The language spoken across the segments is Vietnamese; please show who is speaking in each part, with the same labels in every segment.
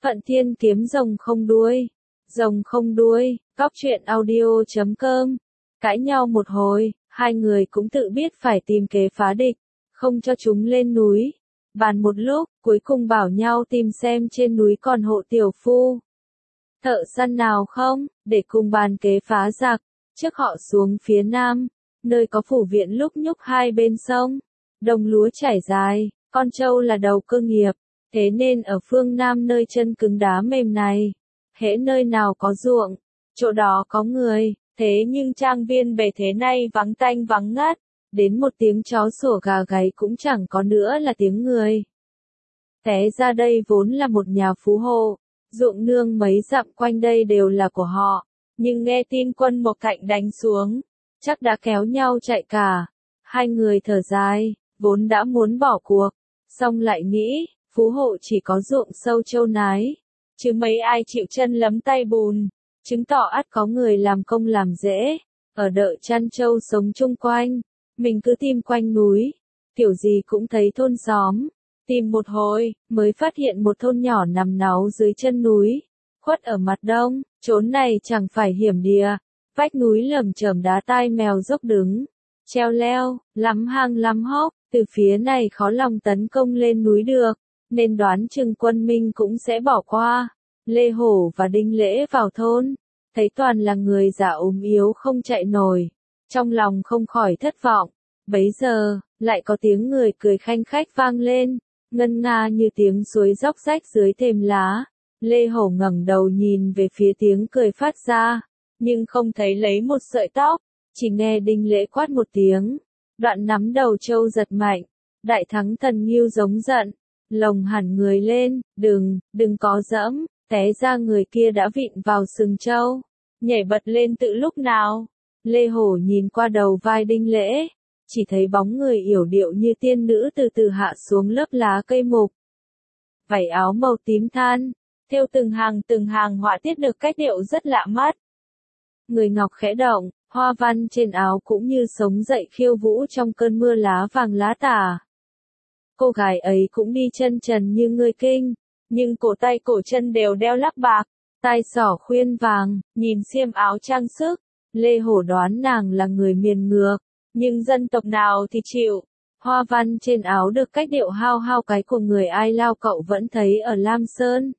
Speaker 1: Phận Thiên kiếm rồng không đuôi. Rồng không đuôi, cóc truyện audio.com. Cãi nhau một hồi, hai người cũng tự biết phải tìm kế phá địch, không cho chúng lên núi. Bàn một lúc, cuối cùng bảo nhau tìm xem trên núi còn hộ tiểu phu thợ săn nào không, để cùng bàn kế phá giặc. Trước họ xuống phía nam, nơi có phủ viện lúc nhúc hai bên sông, đồng lúa trải dài, con trâu là đầu cơ nghiệp, thế nên ở phương nam nơi chân cứng đá mềm này, hễ nơi nào có ruộng, chỗ đó có người, thế nhưng trang viên bề thế này vắng tanh vắng ngắt, đến một tiếng chó sủa gà gáy cũng chẳng có nữa là tiếng người. Té ra đây vốn là một nhà phú hộ, ruộng nương mấy dặm quanh đây đều là của họ, nhưng nghe tin quân Mộc Thạnh đánh xuống, chắc đã kéo nhau chạy cả. Hai người thở dài, vốn đã muốn bỏ cuộc, xong lại nghĩ, phú hộ chỉ có ruộng sâu châu nái, chứ mấy ai chịu chân lấm tay bùn, chứng tỏ ắt có người làm công làm dễ, ở đợ chăn trâu sống chung quanh. Mình cứ tìm quanh núi, kiểu gì cũng thấy thôn xóm. Tìm một hồi, mới phát hiện một thôn nhỏ nằm náu dưới chân núi, khuất ở mặt đông, chốn này chẳng phải hiểm địa, vách núi lởm chởm đá tai mèo dốc đứng, treo leo, lắm hang lắm hốc, từ phía này khó lòng tấn công lên núi được, nên đoán chừng quân Minh cũng sẽ bỏ qua. Lê Hổ và Đinh Lễ vào thôn, thấy toàn là người già ốm yếu không chạy nổi, trong lòng không khỏi thất vọng. Bấy giờ, lại có tiếng người cười khanh khách vang lên, ngân nga như tiếng suối róc rách dưới thềm lá. Lê Hổ ngẩng đầu nhìn về phía tiếng cười phát ra, nhưng không thấy lấy một sợi tóc, chỉ nghe Đinh Lễ quát một tiếng, đoạn nắm đầu trâu giật mạnh, đại thắng thần Ngưu giống giận, lồng hẳn người lên, đừng có dẫm, té ra người kia đã vịn vào sừng trâu, nhảy bật lên từ lúc nào. Lê Hổ nhìn qua đầu vai Đinh Lễ, chỉ thấy bóng người yểu điệu như tiên nữ từ từ hạ xuống lớp lá cây mục. Vảy áo màu tím than, thêu từng hàng họa tiết được cách điệu rất lạ mắt. Người ngọc khẽ động, hoa văn trên áo cũng như sống dậy khiêu vũ trong cơn mưa lá vàng lá tả. Cô gái ấy cũng đi chân trần như người Kinh, nhưng cổ tay cổ chân đều đeo lắc bạc, tai xỏ khuyên vàng, nhìn xiêm áo trang sức, Lê Hổ đoán nàng là người miền ngược, nhưng dân tộc nào thì chịu. Hoa văn trên áo được cách điệu hao hao cái của người Ai Lao cậu vẫn thấy ở Lam Sơn,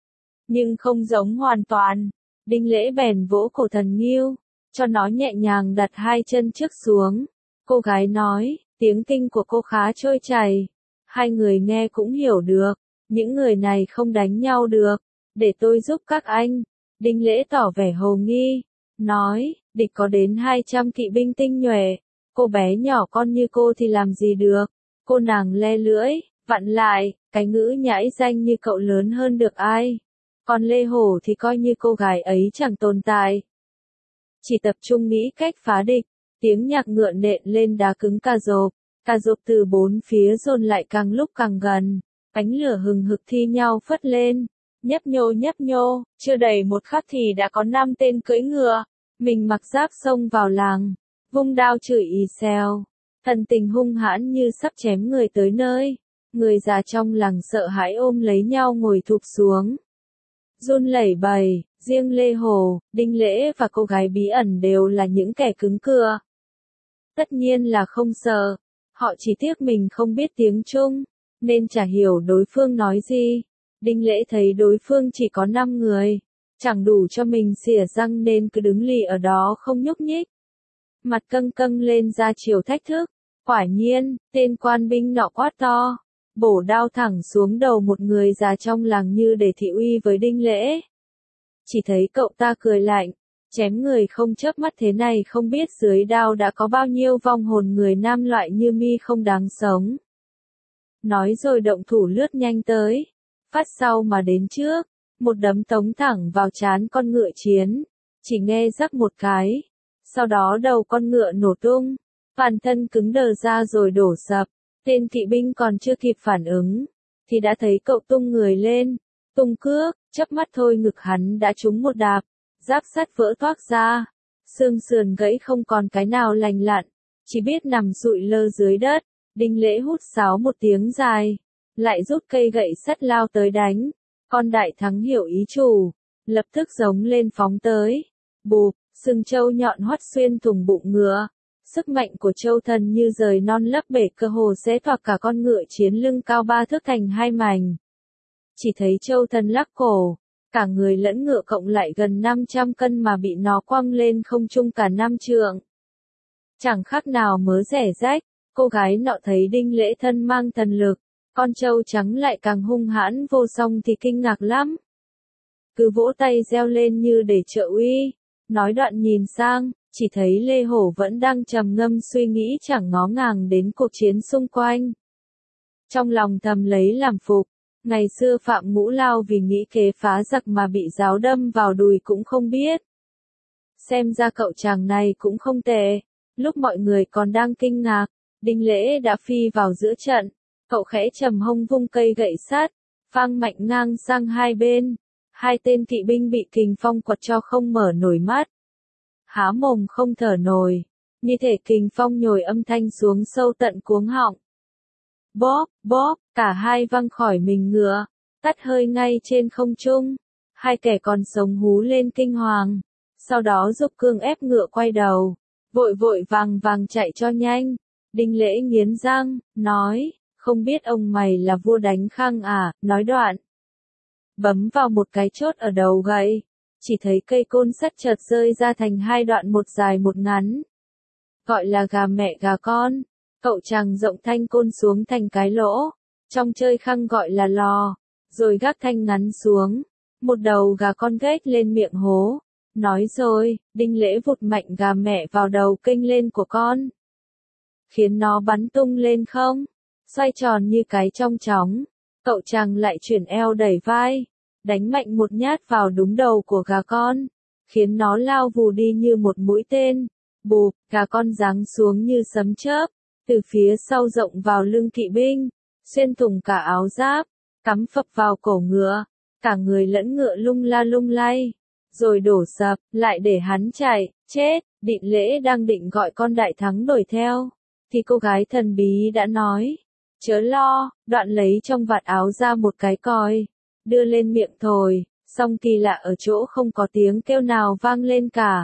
Speaker 1: nhưng không giống hoàn toàn. Đinh Lễ bèn vỗ cổ thần Ngưu, cho nó nhẹ nhàng đặt hai chân trước xuống. Cô gái nói, tiếng Kinh của cô khá trôi chảy, hai người nghe cũng hiểu được, những người này không đánh nhau được, để tôi giúp các anh. Đinh Lễ tỏ vẻ hồ nghi, nói, địch có đến 200 kỵ binh tinh nhuệ, cô bé nhỏ con như cô thì làm gì được. Cô nàng le lưỡi, vặn lại, cái ngữ nhãi danh như cậu lớn hơn được ai. Còn Lê Hổ thì coi như cô gái ấy chẳng tồn tại. Chỉ tập trung nghĩ cách phá địch, tiếng nhạc ngựa nện lên đá cứng cà rộp từ bốn phía dồn lại càng lúc càng gần, ánh lửa hừng hực thi nhau phất lên, nhấp nhô, chưa đầy một khắc thì đã có 5 tên cưỡi ngựa, mình mặc giáp xông vào làng, vung đao chửi ì xèo, thần tình hung hãn như sắp chém người tới nơi. Người già trong làng sợ hãi ôm lấy nhau ngồi thụp xuống, run lẩy bẩy. Riêng Lê Hổ, Đinh Lễ và cô gái bí ẩn đều là những kẻ cứng cựa. Tất nhiên là không sợ, họ chỉ tiếc mình không biết tiếng Trung, nên chả hiểu đối phương nói gì. Đinh Lễ thấy đối phương chỉ có 5 người, chẳng đủ cho mình xỉa răng nên cứ đứng lì ở đó không nhúc nhích. Mặt căng lên ra chiều thách thức, quả nhiên, tên quan binh nọ quát to, bổ đao thẳng xuống đầu một người già trong làng như để thị uy với Đinh Lễ. Chỉ thấy cậu ta cười lạnh, chém người không chớp mắt thế này không biết dưới đao đã có bao nhiêu vong hồn người nam loại như mi không đáng sống. Nói rồi động thủ lướt nhanh tới, phát sau mà đến trước, một đấm tống thẳng vào trán con ngựa chiến, chỉ nghe rắc một cái, sau đó đầu con ngựa nổ tung, toàn thân cứng đờ ra rồi đổ sập. Tên kỵ binh còn chưa kịp phản ứng, thì đã thấy cậu tung người lên, tung cước, chớp mắt thôi ngực hắn đã trúng một đạp, giáp sắt vỡ toác ra, xương sườn gãy không còn cái nào lành lặn, chỉ biết nằm sụi lơ dưới đất. Đinh Lễ hút sáo một tiếng dài, lại rút cây gậy sắt lao tới đánh. Con đại thắng hiểu ý chủ, lập tức giống lên phóng tới. Bụp, sừng trâu nhọn hoắt xuyên thủng bụng ngựa. Sức mạnh của Châu Thần như rời non lấp bể, cơ hồ xé toạc cả con ngựa chiến lưng cao 3 thước thành hai mảnh. Chỉ thấy Châu Thần lắc cổ, cả người lẫn ngựa cộng lại gần 500 cân mà bị nó quăng lên không trung cả 5 trượng. Chẳng khác nào mớ rẻ rách, cô gái nọ thấy Đinh Lễ thân mang thần lực, con trâu trắng lại càng hung hãn vô song thì kinh ngạc lắm. Cứ vỗ tay reo lên như để trợ uy, nói đoạn nhìn sang, chỉ thấy Lê Hổ vẫn đang trầm ngâm suy nghĩ chẳng ngó ngàng đến cuộc chiến xung quanh. Trong lòng thầm lấy làm phục, ngày xưa Phạm Ngũ Lao vì nghĩ kế phá giặc mà bị giáo đâm vào đùi cũng không biết. Xem ra cậu chàng này cũng không tệ. Lúc mọi người còn đang kinh ngạc, Đinh Lễ đã phi vào giữa trận, cậu khẽ trầm hông vung cây gậy sắt, phang mạnh ngang sang hai bên. Hai tên kỵ binh bị kình phong quật cho không mở nổi mắt, há mồm không thở nổi, như thể kình phong nhồi âm thanh xuống sâu tận cuống họng. Bóp, bóp, cả hai văng khỏi mình ngựa, tắt hơi ngay trên không trung. Hai kẻ còn sống hú lên kinh hoàng, sau đó giúp cương ép ngựa quay đầu, vội vội vàng vàng chạy cho nhanh. Đinh Lễ nghiến răng, nói, không biết ông mày là vua đánh khang à, nói đoạn. Bấm vào một cái chốt ở đầu gậy, chỉ thấy cây côn sắt chợt rơi ra thành hai đoạn, một dài một ngắn. Gọi là gà mẹ gà con, cậu chàng rộng thanh côn xuống thành cái lỗ, trong chơi khăng gọi là lò, rồi gác thanh ngắn xuống, một đầu gà con ghét lên miệng hố. Nói rồi, Đinh Lễ vụt mạnh gà mẹ vào đầu kênh lên của con, khiến nó bắn tung lên không, xoay tròn như cái trong chóng. Cậu chàng lại chuyển eo đẩy vai, đánh mạnh một nhát vào đúng đầu của gà con, khiến nó lao vù đi như một mũi tên. Bụp, gà con giáng xuống như sấm chớp, từ phía sau rộng vào lưng kỵ binh, xuyên thủng cả áo giáp, cắm phập vào cổ ngựa, cả người lẫn ngựa lung la lung lay, rồi đổ sập, lại để hắn chạy, chết. Đinh Lễ đang định gọi con đại thắng đuổi theo, thì cô gái thần bí đã nói, chớ lo, đoạn lấy trong vạt áo ra một cái còi, đưa lên miệng thổi, song kỳ lạ ở chỗ không có tiếng kêu nào vang lên cả.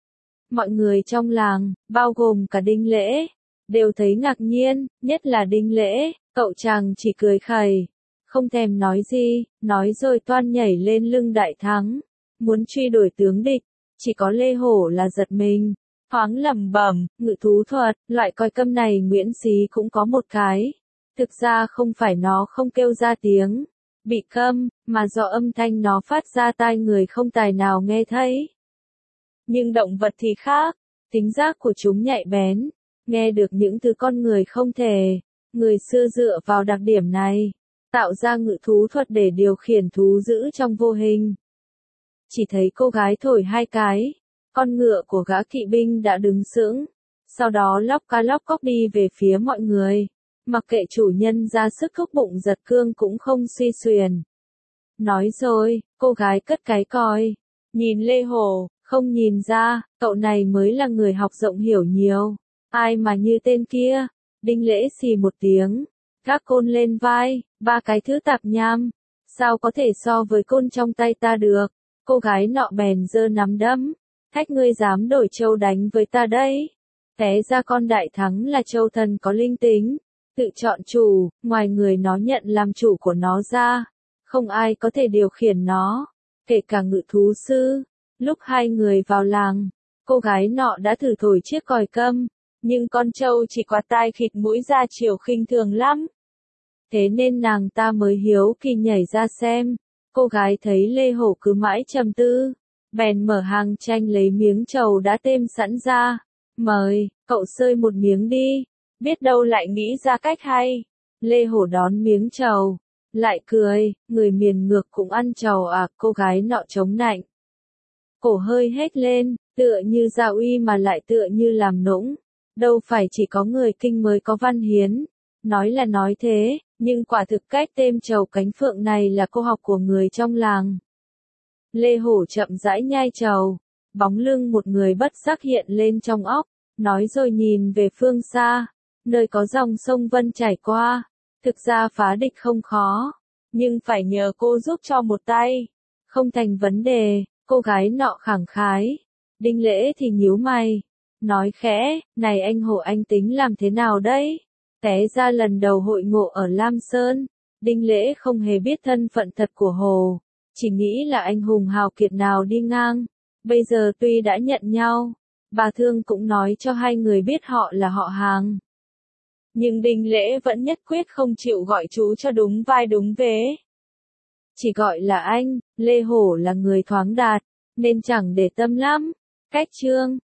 Speaker 1: Mọi người trong làng, bao gồm cả Đinh Lễ, đều thấy ngạc nhiên, nhất là Đinh Lễ, cậu chàng chỉ cười khẩy, không thèm nói gì, nói rồi toan nhảy lên lưng đại thắng, muốn truy đuổi tướng địch. Chỉ có Lê Hổ là giật mình, thoáng lẩm bẩm, ngự thú thuật, loại coi câm này Nguyễn Xí cũng có một cái. Thực ra không phải nó không kêu ra tiếng, bị câm, mà do âm thanh nó phát ra tai người không tài nào nghe thấy. Nhưng động vật thì khác, tính giác của chúng nhạy bén, nghe được những thứ con người không thể. Người xưa dựa vào đặc điểm này, tạo ra ngự thú thuật để điều khiển thú dữ trong vô hình. Chỉ thấy cô gái thổi hai cái, con ngựa của gã kỵ binh đã đứng sững, sau đó lóc cá lóc cóc đi về phía mọi người. Mặc kệ chủ nhân ra sức thúc bụng giật cương cũng không suy xuyển. Nói rồi, cô gái cất cái còi, nhìn Lê Hổ, không nhìn ra, cậu này mới là người học rộng hiểu nhiều. Ai mà như tên kia. Đinh Lễ xì một tiếng, gác côn lên vai, ba cái thứ tạp nham, sao có thể so với côn trong tay ta được. Cô gái nọ bèn giơ nắm đấm, thách ngươi dám đổi trâu đánh với ta đấy. Té ra con đại thắng là trâu thần có linh tính, tự chọn chủ, ngoài người nó nhận làm chủ của nó ra, không ai có thể điều khiển nó, kể cả ngự thú sư. Lúc hai người vào làng, cô gái nọ đã thử thổi chiếc còi câm, nhưng con trâu chỉ quạt tai khịt mũi ra chiều khinh thường lắm. Thế nên nàng ta mới hiếu kỳ nhảy ra xem. Cô gái thấy Lê Hổ cứ mãi trầm tư, bèn mở hàng tranh lấy miếng trầu đã têm sẵn ra. Mời, cậu xơi một miếng đi, biết đâu lại nghĩ ra cách hay. Lê Hổ đón miếng trầu, lại cười, người miền ngược cũng ăn trầu à. Cô gái nọ chống nạnh, cổ hơi hét lên, tựa như Gia Uy mà lại tựa như làm nũng. Đâu phải chỉ có người Kinh mới có văn hiến. Nói là nói thế, nhưng quả thực cách têm trầu cánh phượng này là cô học của người trong làng. Lê Hổ chậm rãi nhai trầu, bóng lưng một người bất giác hiện lên trong óc, nói rồi nhìn về phương xa, nơi có dòng sông Vân chảy qua. Thực ra phá địch không khó, nhưng phải nhờ cô giúp cho một tay. Không thành vấn đề, cô gái nọ khẳng khái. Đinh Lễ thì nhíu mày, nói khẽ, này anh Hồ anh tính làm thế nào đấy? Té ra lần đầu hội ngộ ở Lam Sơn, Đinh Lễ không hề biết thân phận thật của Hồ, chỉ nghĩ là anh hùng hào kiệt nào đi ngang. Bây giờ tuy đã nhận nhau, bà Thương cũng nói cho hai người biết họ là họ hàng. Nhưng Đinh Lễ vẫn nhất quyết không chịu gọi chú cho đúng vai đúng vế. Chỉ gọi là anh, Lê Hổ là người thoáng đạt, nên chẳng để tâm lắm. Cách chương